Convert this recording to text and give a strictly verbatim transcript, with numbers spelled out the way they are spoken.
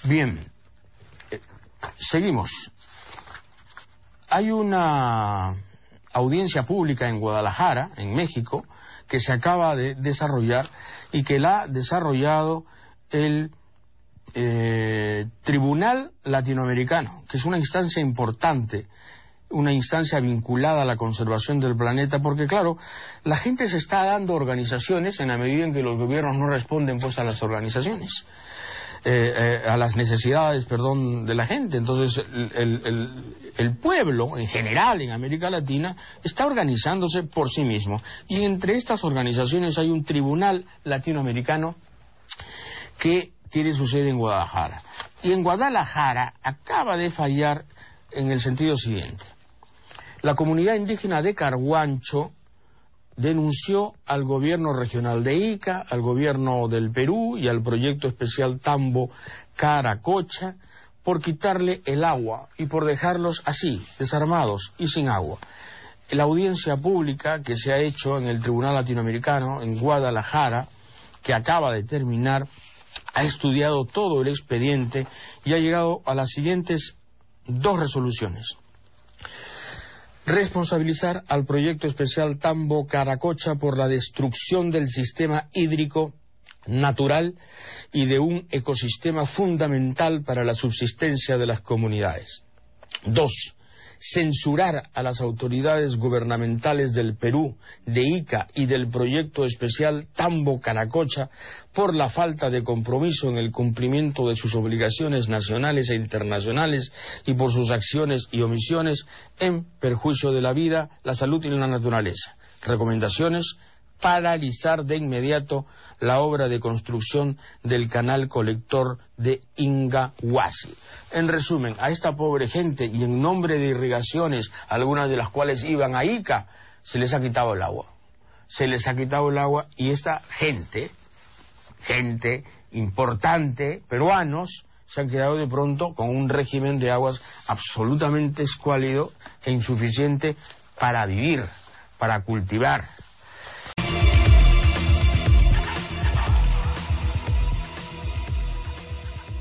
Bien, eh, seguimos. Hay una audiencia pública en Guadalajara, en México, que se acaba de desarrollar y que la ha desarrollado el eh, Tribunal Latinoamericano, que es una instancia importante, una instancia vinculada a la conservación del planeta, porque claro, la gente se está dando organizaciones en la medida en que los gobiernos no responden pues a las organizaciones. Eh, eh, a las necesidades, perdón, de la gente. Entonces el, el, el pueblo en general en América Latina está organizándose por sí mismo, y entre estas organizaciones hay un tribunal latinoamericano que tiene su sede en Guadalajara, y en Guadalajara acaba de fallar en el sentido siguiente: la comunidad indígena de Carhuancho denunció al gobierno regional de Ica, al gobierno del Perú y al proyecto especial Tambo Caracocha por quitarle el agua y por dejarlos así, desarmados y sin agua. La audiencia pública que se ha hecho en el Tribunal Latinoamericano en Guadalajara, que acaba de terminar, ha estudiado todo el expediente y ha llegado a las siguientes dos resoluciones: responsabilizar al proyecto especial Tambo Caracocha por la destrucción del sistema hídrico natural y de un ecosistema fundamental para la subsistencia de las comunidades. Dos, censurar a las autoridades gubernamentales del Perú, de Ica y del proyecto especial Tambo Caracocha por la falta de compromiso en el cumplimiento de sus obligaciones nacionales e internacionales y por sus acciones y omisiones en perjuicio de la vida, la salud y la naturaleza. Recomendaciones: paralizar de inmediato la obra de construcción del canal colector de Ingahuasi. En resumen, a esta pobre gente, y en nombre de irrigaciones, algunas de las cuales iban a Ica, se les ha quitado el agua. Se les ha quitado el agua, y esta gente, gente importante, peruanos, se han quedado de pronto con un régimen de aguas absolutamente escuálido e insuficiente para vivir, para cultivar.